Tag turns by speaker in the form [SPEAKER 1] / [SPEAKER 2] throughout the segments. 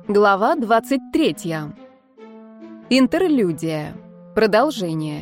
[SPEAKER 1] Глава 23. Интерлюдия. Продолжение.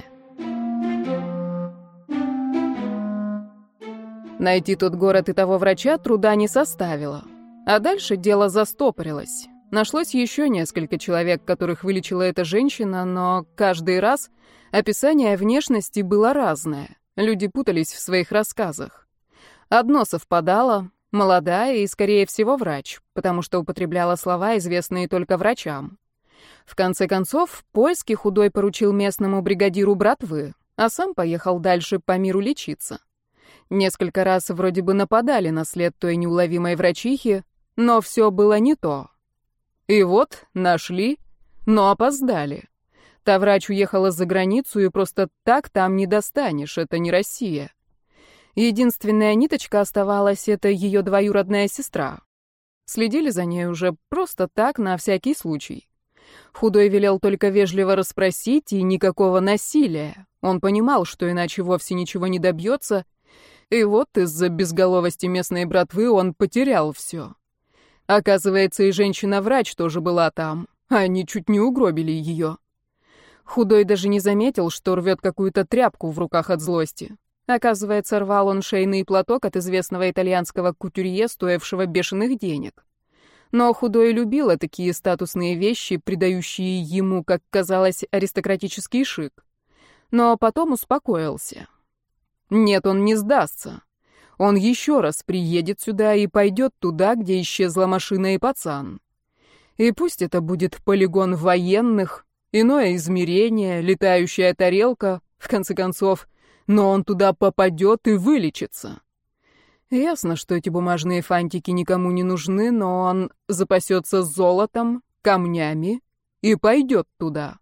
[SPEAKER 1] Найти тот город и того врача труда не составило. А дальше дело застопорилось. Нашлось еще несколько человек, которых вылечила эта женщина, но каждый раз описание внешности было разное. Люди путались в своих рассказах. Одно совпадало — молодая и, скорее всего, врач, потому что употребляла слова, известные только врачам. В конце концов, поиски Худой поручил местному бригадиру братвы, а сам поехал дальше по миру лечиться. Несколько раз вроде бы нападали на след той неуловимой врачихи, но все было не то. И вот нашли, но опоздали. Та врач уехала за границу, и просто так там не достанешь, это не Россия. Единственная ниточка оставалась — это ее двоюродная сестра. Следили за ней уже просто так, на всякий случай. Худой велел только вежливо расспросить, и никакого насилия. Он понимал, что иначе вовсе ничего не добьется, и вот из-за безголовости местной братвы он потерял все. Оказывается, и женщина-врач тоже была там. Они чуть не угробили ее. Худой даже не заметил, что рвет какую-то тряпку в руках от злости. Оказывается, рвал он шейный платок от известного итальянского кутюрье, стоившего бешеных денег. Но Худой любила такие статусные вещи, придающие ему, как казалось, аристократический шик. Но потом успокоился. Нет, он не сдастся. Он еще раз приедет сюда и пойдет туда, где исчезла машина и пацан. И пусть это будет полигон военных, иное измерение, летающая тарелка, в конце концов, но он туда попадет и вылечится. Ясно, что эти бумажные фантики никому не нужны, но он запасется золотом, камнями и пойдет туда.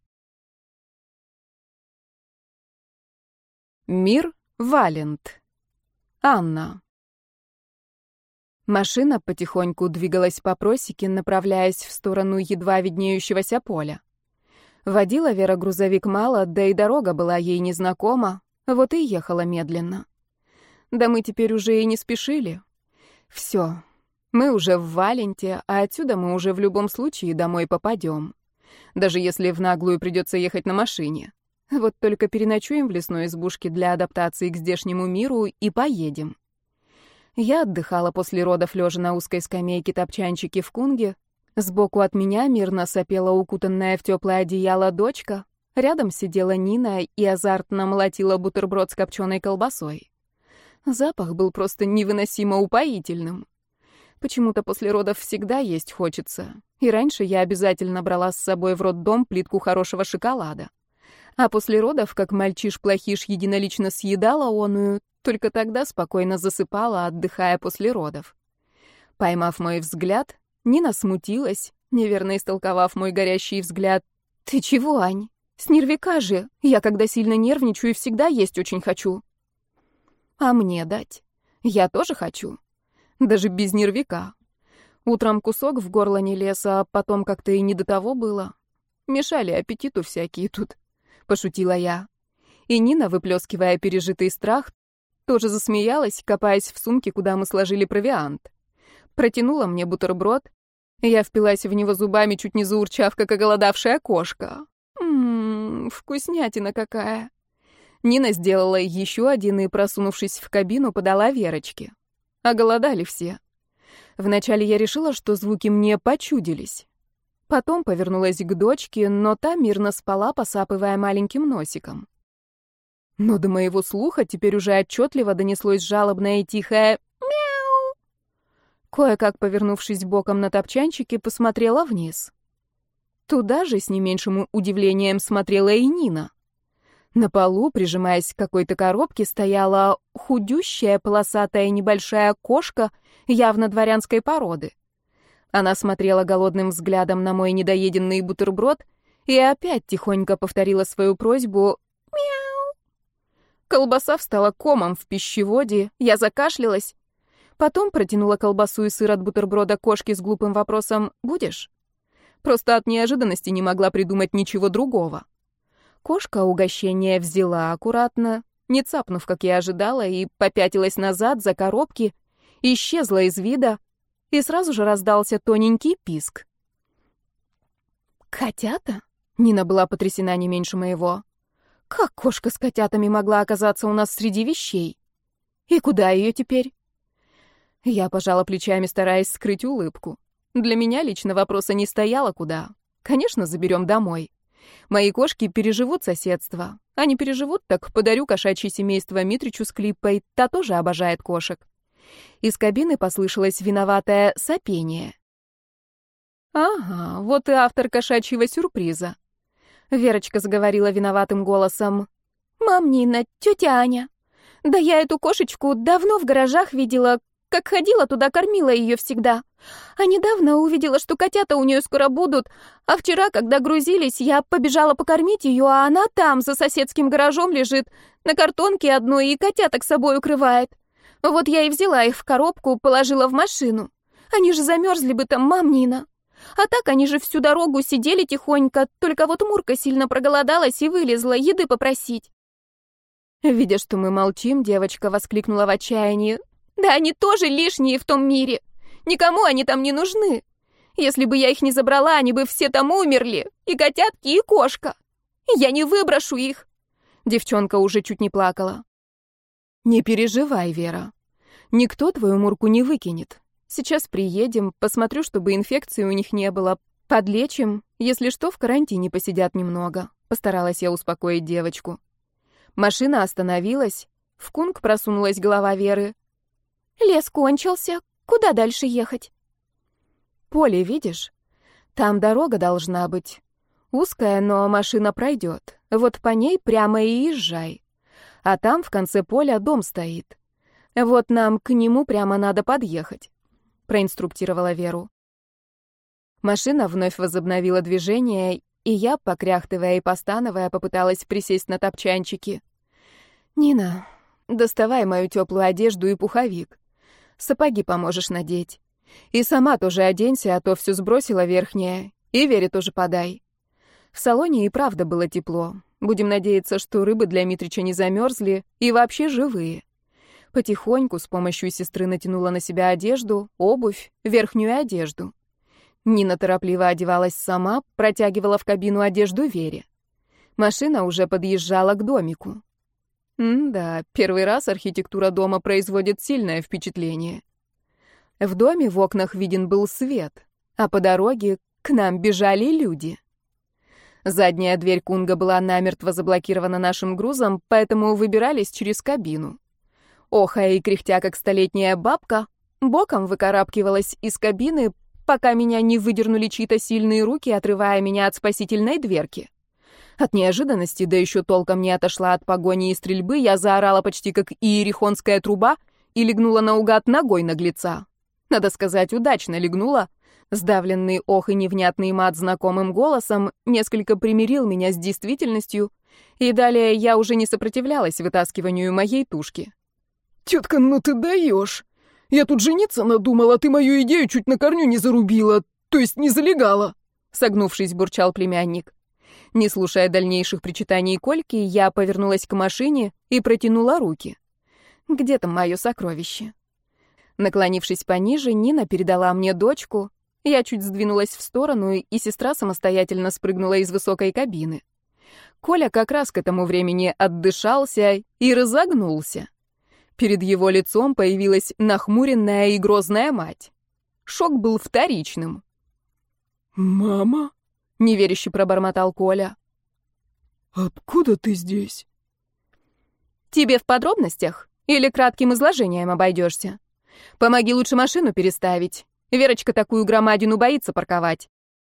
[SPEAKER 1] Мир Валент. Анна. Машина потихоньку двигалась по просеке, направляясь в сторону едва виднеющегося поля. Водила Вера грузовик мало, да и дорога была ей незнакома, вот и ехала медленно. Да мы теперь уже и не спешили. Все, мы уже в Валенте, а отсюда мы уже в любом случае домой попадем. Даже если в наглую придется ехать на машине. Вот только переночуем в лесной избушке для адаптации к здешнему миру и поедем. Я отдыхала после родов лежа на узкой скамейке-топчанчике в Кунге. Сбоку от меня мирно сопела укутанная в теплое одеяло дочка. Рядом сидела Нина и азартно молотила бутерброд с копченой колбасой. Запах был просто невыносимо упоительным. Почему-то после родов всегда есть хочется. И раньше я обязательно брала с собой в роддом плитку хорошего шоколада. А после родов, как мальчиш-плохиш единолично съедала оную, только тогда спокойно засыпала, отдыхая после родов. Поймав мой взгляд, Нина смутилась, неверно истолковав мой горящий взгляд. «Ты чего, Ань? С нервика же. Я, когда сильно нервничаю, всегда есть очень хочу». «А мне дать? Я тоже хочу. Даже без нервика. Утром кусок в горло не лез, а потом как-то и не до того было. Мешали аппетиту всякие тут», — пошутила я. И Нина, выплескивая пережитый страх, тоже засмеялась, копаясь в сумке, куда мы сложили провиант. Протянула мне бутерброд. Я впилась в него зубами, чуть не заурчав, как оголодавшая кошка. Вкуснятина какая. Нина сделала еще один и, просунувшись в кабину, подала Верочке. Оголодали все. Вначале я решила, что звуки мне почудились. Потом повернулась к дочке, но та мирно спала, посапывая маленьким носиком. Но до моего слуха теперь уже отчетливо донеслось жалобное и тихое «мяу». Кое-как, повернувшись боком на топчанчике, посмотрела вниз. Туда же с не меньшим удивлением смотрела и Нина. На полу, прижимаясь к какой-то коробке, стояла худющая, полосатая небольшая кошка, явно дворянской породы. Она смотрела голодным взглядом на мой недоеденный бутерброд и опять тихонько повторила свою просьбу «мяу». Колбаса встала комом в пищеводе, я закашлялась. Потом протянула колбасу и сыр от бутерброда кошке с глупым вопросом «будешь?». Просто от неожиданности не могла придумать ничего другого. Кошка угощение взяла аккуратно, не цапнув, как я ожидала, и попятилась назад за коробки, исчезла из вида, и сразу же раздался тоненький писк. Котята? Нина была потрясена не меньше моего. Как кошка с котятами могла оказаться у нас среди вещей? И куда ее теперь? Я пожала плечами, стараясь скрыть улыбку. Для меня лично вопроса не стояло куда. Конечно, заберем домой. Мои кошки переживут соседство. А не переживут, так подарю кошачье семейство Митричу с Клиппой, та тоже обожает кошек. Из кабины послышалось виноватое сопение. Ага, вот и автор кошачьего сюрприза. Верочка заговорила виноватым голосом. «Мам, Нина, тетя Аня. Да я эту кошечку давно в гаражах видела, как ходила туда, кормила ее всегда. А недавно увидела, что котята у нее скоро будут, а вчера, когда грузились, я побежала покормить ее, а она там, за соседским гаражом лежит, на картонке одной и котяток с собой укрывает. Вот я и взяла их в коробку, положила в машину. Они же замерзли бы там, мам, Нина. А так они же всю дорогу сидели тихонько, только вот Мурка сильно проголодалась и вылезла еды попросить». Видя, что мы молчим, девочка воскликнула в отчаянии. «Да они тоже лишние в том мире. Никому они там не нужны. Если бы я их не забрала, они бы все там умерли. И котятки, и кошка. Я не выброшу их». Девчонка уже чуть не плакала. «Не переживай, Вера. Никто твою Мурку не выкинет. Сейчас приедем, посмотрю, чтобы инфекции у них не было. Подлечим. Если что, в карантине посидят немного». Постаралась я успокоить девочку. Машина остановилась. В кунг просунулась голова Веры. «Лес кончился. Куда дальше ехать?» «Поле, видишь? Там дорога должна быть. Узкая, но машина пройдет. Вот по ней прямо и езжай. А там в конце поля дом стоит. Вот нам к нему прямо надо подъехать», — проинструктировала Веру. Машина вновь возобновила движение, и я, покряхтывая и постановая, попыталась присесть на топчанчики. «Нина, доставай мою теплую одежду и пуховик. Сапоги поможешь надеть. И сама тоже оденься, а то все сбросила верхнее. И Вере тоже подай». В салоне и правда было тепло. Будем надеяться, что рыбы для Митрича не замерзли и вообще живые. Потихоньку с помощью сестры натянула на себя одежду, обувь, верхнюю одежду. Нина торопливо одевалась сама, протягивала в кабину одежду Вере. Машина уже подъезжала к домику. Да, первый раз архитектура дома производит сильное впечатление. В доме в окнах виден был свет, а по дороге к нам бежали люди. Задняя дверь кунга была намертво заблокирована нашим грузом, поэтому выбирались через кабину. Охая и кряхтя, как столетняя бабка, боком выкарабкивалась из кабины, пока меня не выдернули чьи-то сильные руки, отрывая меня от спасительной дверки. От неожиданности, да еще толком не отошла от погони и стрельбы, я заорала почти как иерихонская труба и легнула наугад ногой наглеца. Надо сказать, удачно легнула. Сдавленный ох и невнятный мат знакомым голосом несколько примирил меня с действительностью, и далее я уже не сопротивлялась вытаскиванию моей тушки.
[SPEAKER 2] «Тетка, ну ты даешь! Я тут жениться надумала, ты мою идею чуть на корню не зарубила, то есть не залегала!»
[SPEAKER 1] Согнувшись, бурчал племянник. Не слушая дальнейших причитаний Кольки, я повернулась к машине и протянула руки. Где там мое сокровище? Наклонившись пониже, Нина передала мне дочку. Я чуть сдвинулась в сторону, и сестра самостоятельно спрыгнула из высокой кабины. Коля как раз к этому времени отдышался и разогнулся. Перед его лицом появилась нахмуренная и грозная мать. Шок был вторичным.
[SPEAKER 2] «Мама?»
[SPEAKER 1] — неверяще пробормотал Коля.
[SPEAKER 2] «Откуда ты здесь?»
[SPEAKER 1] «Тебе в подробностях или кратким изложением обойдешься? Помоги лучше машину переставить. Верочка такую громадину боится парковать».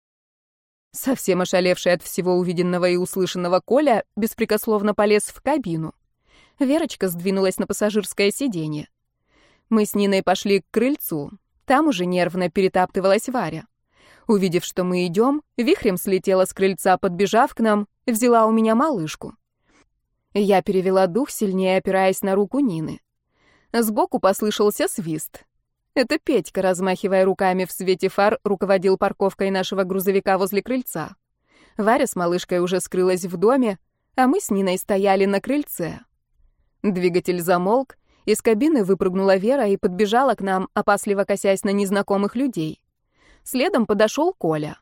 [SPEAKER 1] Совсем ошалевший от всего увиденного и услышанного Коля беспрекословно полез в кабину. Верочка сдвинулась на пассажирское сиденье. Мы с Ниной пошли к крыльцу. Там уже нервно перетаптывалась Варя. Увидев, что мы идем, вихрем слетела с крыльца, подбежав к нам, взяла у меня малышку. Я перевела дух, сильнее опираясь на руку Нины. Сбоку послышался свист. Это Петька, размахивая руками в свете фар, руководил парковкой нашего грузовика возле крыльца. Варя с малышкой уже скрылась в доме, а мы с Ниной стояли на крыльце. Двигатель замолк, из кабины выпрыгнула Вера и подбежала к нам, опасливо косясь на незнакомых людей. Следом подошел Коля.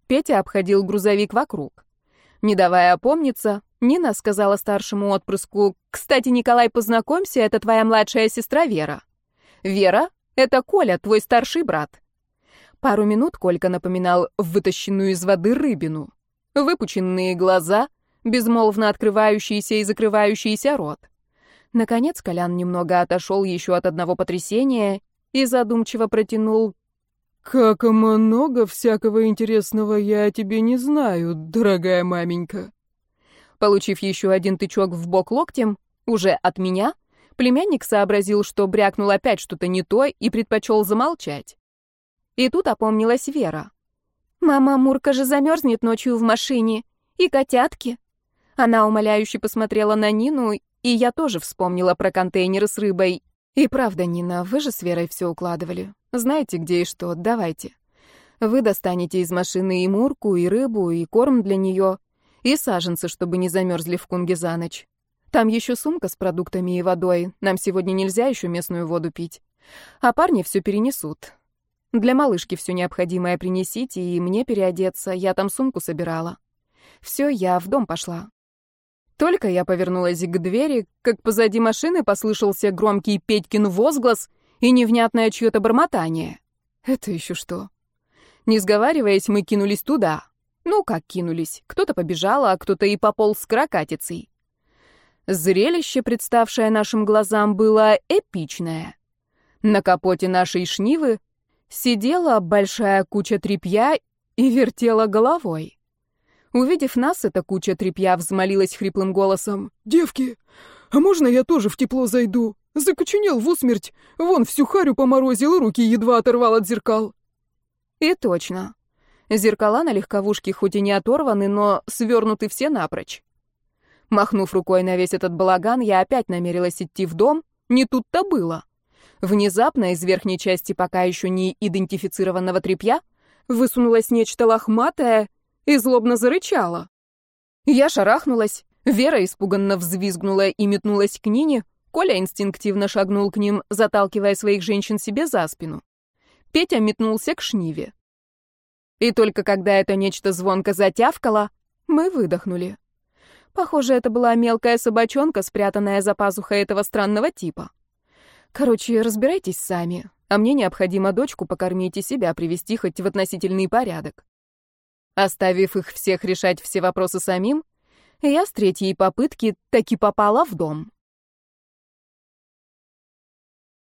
[SPEAKER 1] Петя обходил грузовик вокруг. Не давая опомниться, Нина сказала старшему отпрыску: «Кстати, Николай, познакомься, это твоя младшая сестра Вера. Вера — это Коля, твой старший брат». Пару минут Колька напоминал вытащенную из воды рыбину. Выпученные глаза, безмолвно открывающийся и закрывающийся рот. Наконец Колян немного отошел еще от одного потрясения и задумчиво протянул:
[SPEAKER 2] «Как много всякого интересного я о тебе не знаю, дорогая маменька».
[SPEAKER 1] Получив еще один тычок в бок локтем, уже от меня, племянник сообразил, что брякнул опять что-то не то и предпочел замолчать. И тут опомнилась Вера. «Мама, Мурка же замерзнет ночью в машине. И котятки». Она умоляюще посмотрела на Нину, и я тоже вспомнила про контейнеры с рыбой. «И правда, Нина, вы же с Верой все укладывали. Знаете, где и что, давайте. Вы достанете из машины и Мурку, и рыбу, и корм для нее, и саженцы, чтобы не замерзли в Кунге за ночь. Там еще сумка с продуктами и водой, нам сегодня нельзя еще местную воду пить. А парни все перенесут. Для малышки все необходимое принесите, и мне переодеться, я там сумку собирала. Все, я в дом пошла». Только я повернулась к двери, как позади машины послышался громкий Петькин возглас и невнятное чье-то бормотание. Это еще что? Не сговариваясь, мы кинулись туда. Ну, как кинулись? Кто-то побежал, а кто-то и пополз с каракатицей. Зрелище, представшее нашим глазам, было эпичное. На капоте нашей шнивы сидела большая куча тряпья и вертела головой. Увидев нас, эта куча тряпья взмолилась хриплым голосом:
[SPEAKER 2] «Девки, а можно я тоже в тепло зайду? Закоченел в усмерть, вон всю харю поморозил, руки едва оторвал от зеркал».
[SPEAKER 1] И точно. Зеркала на легковушке хоть и не оторваны, но свернуты все напрочь. Махнув рукой на весь этот балаган, я опять намерилась идти в дом. Не тут-то было. Внезапно из верхней части пока еще не идентифицированного тряпья высунулось нечто лохматое и злобно зарычала. Я шарахнулась, Вера испуганно взвизгнула и метнулась к Нине, Коля инстинктивно шагнул к ним, заталкивая своих женщин себе за спину. Петя метнулся к шниве. И только когда это нечто звонко затявкало, мы выдохнули. Похоже, это была мелкая собачонка, спрятанная за пазухой этого странного типа. Короче, разбирайтесь сами, а мне необходимо дочку покормить и себя привести хоть в относительный порядок. Оставив их всех решать все вопросы самим, я с третьей попытки таки попала в дом.